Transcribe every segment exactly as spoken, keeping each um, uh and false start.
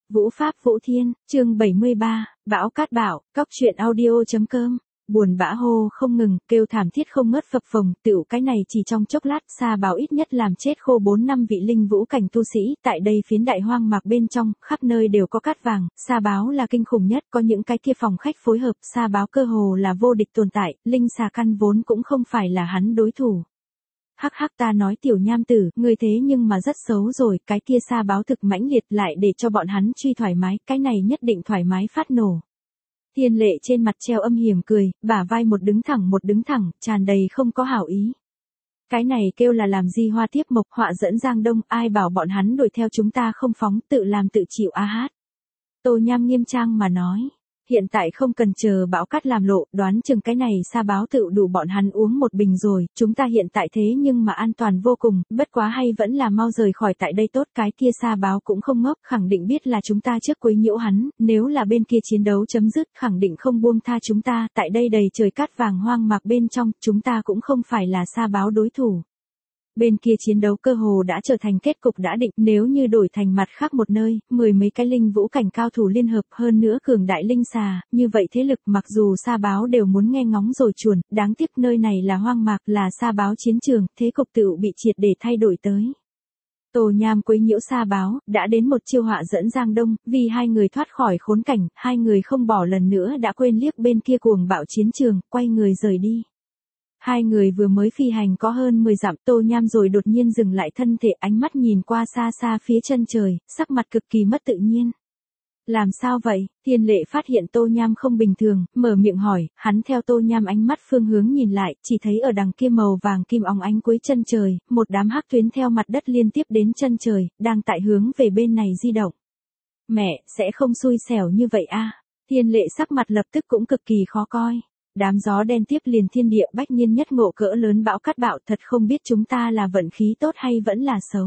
Vũ Pháp Vũ Thiên, chương bảy mươi ba, Bão Cát Bạo, cóc truyện audio chấm com. Buồn bã hô không ngừng, kêu thảm thiết không ngớt phập phồng, tựu cái này chỉ trong chốc lát, Sa Báo ít nhất làm chết khô bốn năm vị linh vũ cảnh tu sĩ, tại đây phiến đại hoang mạc bên trong, khắp nơi đều có cát vàng, Sa Báo là kinh khủng nhất, có những cái kia phòng khách phối hợp, Sa Báo cơ hồ là vô địch tồn tại, linh xà căn vốn cũng không phải là hắn đối thủ. Hắc hắc, ta nói tiểu nham tử, ngươi thế nhưng mà rất xấu rồi, cái kia Sa Báo thực mãnh liệt lại để cho bọn hắn truy thoải mái, cái này nhất định thoải mái phát nổ. Thiên Lệ trên mặt treo âm hiểm cười, bả vai một đứng thẳng một đứng thẳng, tràn đầy không có hảo ý. Cái này kêu là làm gì hoa tiếp mộc, họa dẫn Giang Đông, ai bảo bọn hắn đuổi theo chúng ta không phóng, tự làm tự chịu a hát. Tô Nham nghiêm trang mà nói. Hiện tại không cần chờ bão cát làm lộ, đoán chừng cái này Sa Báo tự đủ bọn hắn uống một bình rồi, chúng ta hiện tại thế nhưng mà an toàn vô cùng, bất quá hay vẫn là mau rời khỏi tại đây tốt, cái kia Sa Báo cũng không ngốc, khẳng định biết là chúng ta trước quấy nhiễu hắn, nếu là bên kia chiến đấu chấm dứt, khẳng định không buông tha chúng ta, tại đây đầy trời cát vàng hoang mạc bên trong, chúng ta cũng không phải là Sa Báo đối thủ. Bên kia chiến đấu cơ hồ đã trở thành kết cục đã định, nếu như đổi thành mặt khác một nơi, mười mấy cái linh vũ cảnh cao thủ liên hợp hơn nữa cường đại linh xà, như vậy thế lực mặc dù Sa Báo đều muốn nghe ngóng rồi chuồn, đáng tiếc nơi này là hoang mạc, là Sa Báo chiến trường, thế cục tựu bị triệt để thay đổi tới. Tô Nham quấy nhiễu Sa Báo, đã đến một chiêu họa dẫn Giang Đông, vì hai người thoát khỏi khốn cảnh, hai người không bỏ lần nữa đã quên liếc bên kia cuồng bạo chiến trường, quay người rời đi. Hai người vừa mới phi hành có hơn mười dặm, Tô Nham rồi đột nhiên dừng lại thân thể, ánh mắt nhìn qua xa xa phía chân trời, sắc mặt cực kỳ mất tự nhiên. Làm sao vậy? Thiên Lệ phát hiện Tô Nham không bình thường, mở miệng hỏi, hắn theo Tô Nham ánh mắt phương hướng nhìn lại, chỉ thấy ở đằng kia màu vàng kim óng ánh cuối chân trời, một đám hắc tuyến theo mặt đất liên tiếp đến chân trời, đang tại hướng về bên này di động. Mẹ, sẽ không xui xẻo như vậy a? Thiên Lệ sắc mặt lập tức cũng cực kỳ khó coi. Đám gió đen tiếp liền thiên địa bách nhiên nhất ngộ cỡ lớn bão cát bạo, thật không biết chúng ta là vận khí tốt hay vẫn là xấu.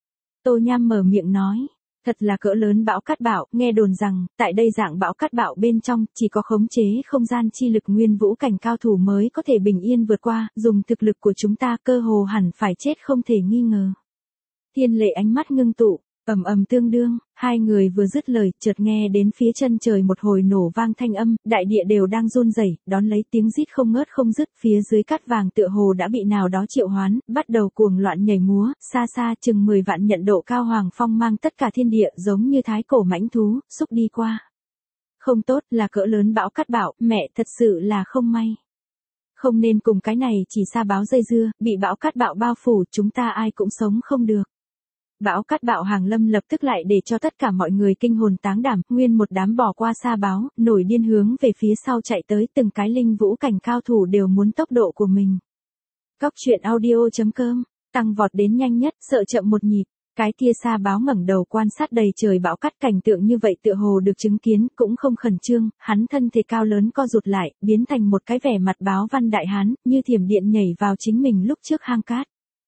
Tô Nham mở miệng nói, thật là cỡ lớn bão cát bạo, nghe đồn rằng, tại đây dạng bão cát bạo bên trong, chỉ có khống chế không gian chi lực nguyên vũ cảnh cao thủ mới có thể bình yên vượt qua, dùng thực lực của chúng ta cơ hồ hẳn phải chết không thể nghi ngờ. Thiên Lệ ánh mắt ngưng tụ. Ầm ầm tương đương, hai người vừa dứt lời, chợt nghe đến phía chân trời một hồi nổ vang thanh âm, đại địa đều đang run rẩy, đón lấy tiếng rít không ngớt không dứt, phía dưới cát vàng tựa hồ đã bị nào đó triệu hoán, bắt đầu cuồng loạn nhảy múa, xa xa chừng mười vạn nhận độ cao hoàng phong mang tất cả thiên địa giống như thái cổ mãnh thú, xúc đi qua. Không tốt, là cỡ lớn bão cát bạo, mẹ thật sự là không may. Không nên cùng cái này chỉ Sa Báo dây dưa, bị bão cát bạo bao phủ, chúng ta ai cũng sống không được. Bão cát bạo hàng lâm lập tức lại để cho tất cả mọi người kinh hồn táng đảm, nguyên một đám bỏ qua Sa Báo, nổi điên hướng về phía sau chạy tới, từng cái linh vũ cảnh cao thủ đều muốn tốc độ của mình. Cóc truyện audio chấm com, tăng vọt đến nhanh nhất, sợ chậm một nhịp, cái kia Sa Báo ngẩng đầu quan sát đầy trời bão cát, cảnh tượng như vậy tựa hồ được chứng kiến, cũng không khẩn trương, hắn thân thể cao lớn co rụt lại, biến thành một cái vẻ mặt báo văn đại hán, như thiểm điện nhảy vào chính mình lúc trước hang cát.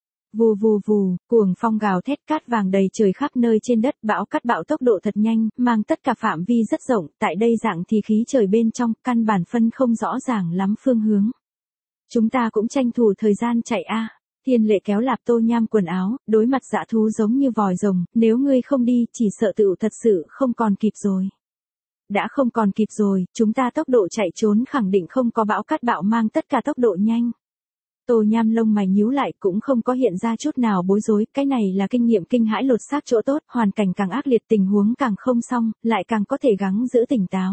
Vù vù vù, cuồng phong gào thét, cát vàng đầy trời khắp nơi trên đất, bão cát bạo tốc độ thật nhanh, mang tất cả phạm vi rất rộng, tại đây dạng thì khí trời bên trong, căn bản phân không rõ ràng lắm phương hướng. Chúng ta cũng tranh thủ thời gian chạy a. Thiên Lệ kéo lạp Tô Nham quần áo, đối mặt dã thú giống như vòi rồng, nếu ngươi không đi, chỉ sợ tựu thật sự không còn kịp rồi. Đã không còn kịp rồi, chúng ta tốc độ chạy trốn khẳng định không có bão cát bạo mang tất cả tốc độ nhanh. Tô Nham lông mày nhíu lại cũng không có hiện ra chút nào bối rối, cái này là kinh nghiệm kinh hãi lột xác chỗ tốt, hoàn cảnh càng ác liệt tình huống càng không xong, lại càng có thể gắng giữ tỉnh táo.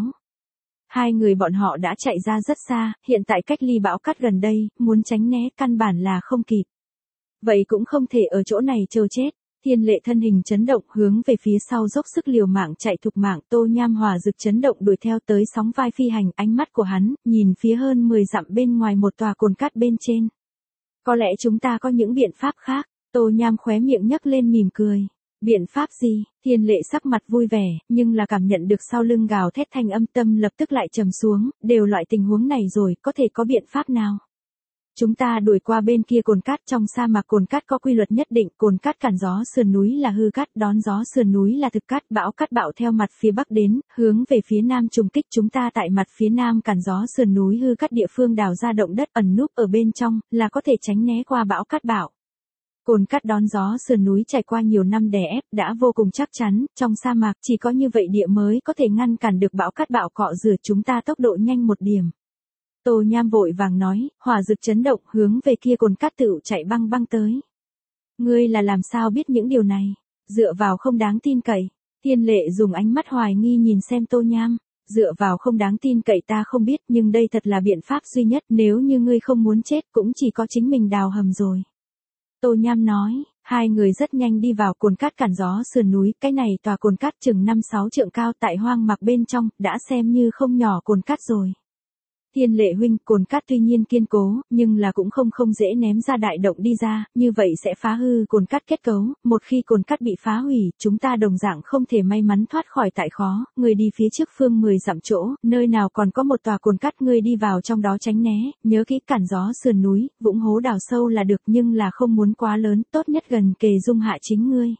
Hai người bọn họ đã chạy ra rất xa, hiện tại cách ly bão cát gần đây, muốn tránh né căn bản là không kịp. Vậy cũng không thể ở chỗ này chờ chết. Thiên Lệ thân hình chấn động hướng về phía sau dốc sức liều mạng chạy thục mạng, Tô Nham hòa dực chấn động đuổi theo tới sóng vai phi hành, ánh mắt của hắn, nhìn phía hơn mười dặm bên ngoài một tòa cồn cát bên trên. Có lẽ chúng ta có những biện pháp khác, Tô Nham khóe miệng nhấc lên mỉm cười. Biện pháp gì? Thiên Lệ sắc mặt vui vẻ, nhưng là cảm nhận được sau lưng gào thét thanh âm, tâm lập tức lại trầm xuống, đều loại tình huống này rồi, có thể có biện pháp nào? Chúng ta đuổi qua bên kia cồn cát, trong sa mạc cồn cát có quy luật nhất định, cồn cát cản gió sườn núi là hư cát, đón gió sườn núi là thực cát, bão cát bạo theo mặt phía bắc đến, hướng về phía nam trùng kích, chúng ta tại mặt phía nam cản gió sườn núi hư cát địa phương đào ra động đất ẩn núp ở bên trong, là có thể tránh né qua bão cát bạo. Cồn cát đón gió sườn núi trải qua nhiều năm đè ép đã vô cùng chắc chắn, trong sa mạc chỉ có như vậy địa mới có thể ngăn cản được bão cát bạo cọ rửa chúng ta tốc độ nhanh một điểm. Tô Nham vội vàng nói, hỏa dực chấn động hướng về kia cồn cát tựu chạy băng băng tới. Ngươi là làm sao biết những điều này, dựa vào không đáng tin cậy. Thiên Lệ dùng ánh mắt hoài nghi nhìn xem Tô Nham, dựa vào không đáng tin cậy ta không biết nhưng đây thật là biện pháp duy nhất nếu như ngươi không muốn chết cũng chỉ có chính mình đào hầm rồi. Tô Nham nói, hai người rất nhanh đi vào cồn cát cản gió sườn núi, cái này tòa cồn cát chừng năm sáu trượng cao tại hoang mạc bên trong, đã xem như không nhỏ cồn cát rồi. Thiên Lệ huynh, cồn cát tuy nhiên kiên cố, nhưng là cũng không không dễ ném ra đại động đi ra, như vậy sẽ phá hư cồn cát kết cấu, một khi cồn cát bị phá hủy, chúng ta đồng dạng không thể may mắn thoát khỏi tại khó, người đi phía trước phương mười dặm chỗ, nơi nào còn có một tòa cồn cát ngươi đi vào trong đó tránh né, nhớ kỹ cản gió sườn núi, vũng hố đào sâu là được nhưng là không muốn quá lớn, tốt nhất gần kề dung hạ chính ngươi.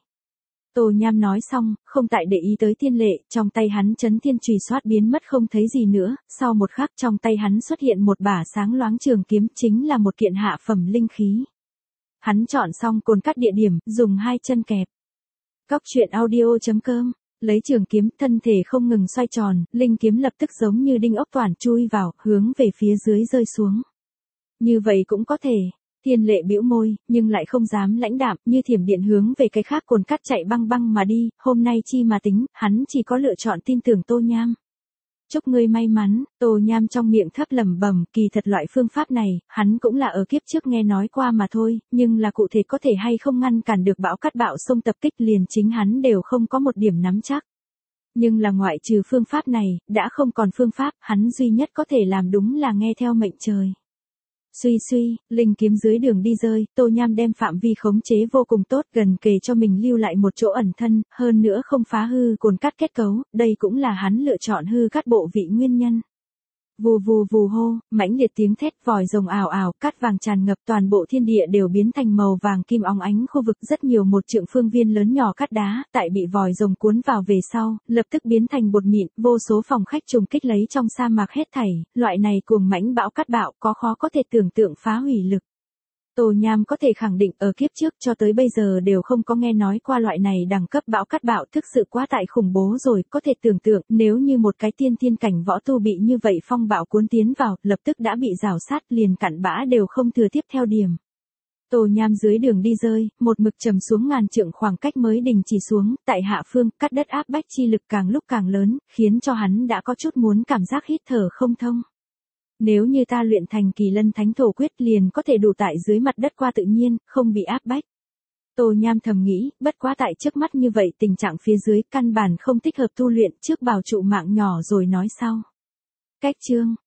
Tô Nham nói xong, không tại để ý tới Thiên Lệ, trong tay hắn chấn thiên chùy xoát biến mất không thấy gì nữa, sau một khắc trong tay hắn xuất hiện một bả sáng loáng trường kiếm, chính là một kiện hạ phẩm linh khí. Hắn chọn xong cồn cát địa điểm, dùng hai chân kẹp. Cóc truyện audio chấm com, lấy trường kiếm, thân thể không ngừng xoay tròn, linh kiếm lập tức giống như đinh ốc toàn chui vào, hướng về phía dưới rơi xuống. Như vậy cũng có thể. Thiên Lệ bĩu môi, nhưng lại không dám lãnh đạm, như thiểm điện hướng về cái khác cồn cát chạy băng băng mà đi, hôm nay chi mà tính, hắn chỉ có lựa chọn tin tưởng Tô Nham. Chúc ngươi may mắn, Tô Nham trong miệng thấp lẩm bẩm, kỳ thật loại phương pháp này, hắn cũng là ở kiếp trước nghe nói qua mà thôi, nhưng là cụ thể có thể hay không ngăn cản được bão cát bạo sông tập kích liền chính hắn đều không có một điểm nắm chắc. Nhưng là ngoại trừ phương pháp này, đã không còn phương pháp, hắn duy nhất có thể làm đúng là nghe theo mệnh trời. Suy suy, linh kiếm dưới đường đi rơi, Tô Nham đem phạm vi khống chế vô cùng tốt, gần kề cho mình lưu lại một chỗ ẩn thân, hơn nữa không phá hư cồn cát kết cấu, đây cũng là hắn lựa chọn hư cát bộ vị nguyên nhân. Vù vù vù hô, mãnh liệt tiếng thét, vòi rồng ảo ảo, cát vàng tràn ngập, toàn bộ thiên địa đều biến thành màu vàng kim óng ánh, khu vực rất nhiều một trượng phương viên lớn nhỏ cát đá, tại bị vòi rồng cuốn vào về sau, lập tức biến thành bột mịn, vô số phòng khách trùng kích lấy trong sa mạc hết thảy, loại này cuồng mãnh bão cát bạo, có khó có thể tưởng tượng phá hủy lực. Tô Nham có thể khẳng định ở kiếp trước cho tới bây giờ đều không có nghe nói qua loại này đẳng cấp bão cát bạo, thực sự quá tại khủng bố rồi, có thể tưởng tượng nếu như một cái tiên thiên cảnh võ tu bị như vậy phong bạo cuốn tiến vào, lập tức đã bị rào sát liền cặn bã đều không thừa tiếp theo điểm. Tô Nham dưới đường đi rơi, một mực trầm xuống ngàn trượng khoảng cách mới đình chỉ xuống, tại hạ phương, cắt đất áp bách chi lực càng lúc càng lớn, khiến cho hắn đã có chút muốn cảm giác hít thở không thông. Nếu như ta luyện thành Kỳ Lân Thánh Thổ Quyết liền có thể đủ tại dưới mặt đất qua tự nhiên, không bị áp bách. Tô Nham thầm nghĩ, bất quá tại trước mắt như vậy tình trạng phía dưới căn bản không thích hợp tu luyện, trước bảo trụ mạng nhỏ rồi nói sau. Cách chương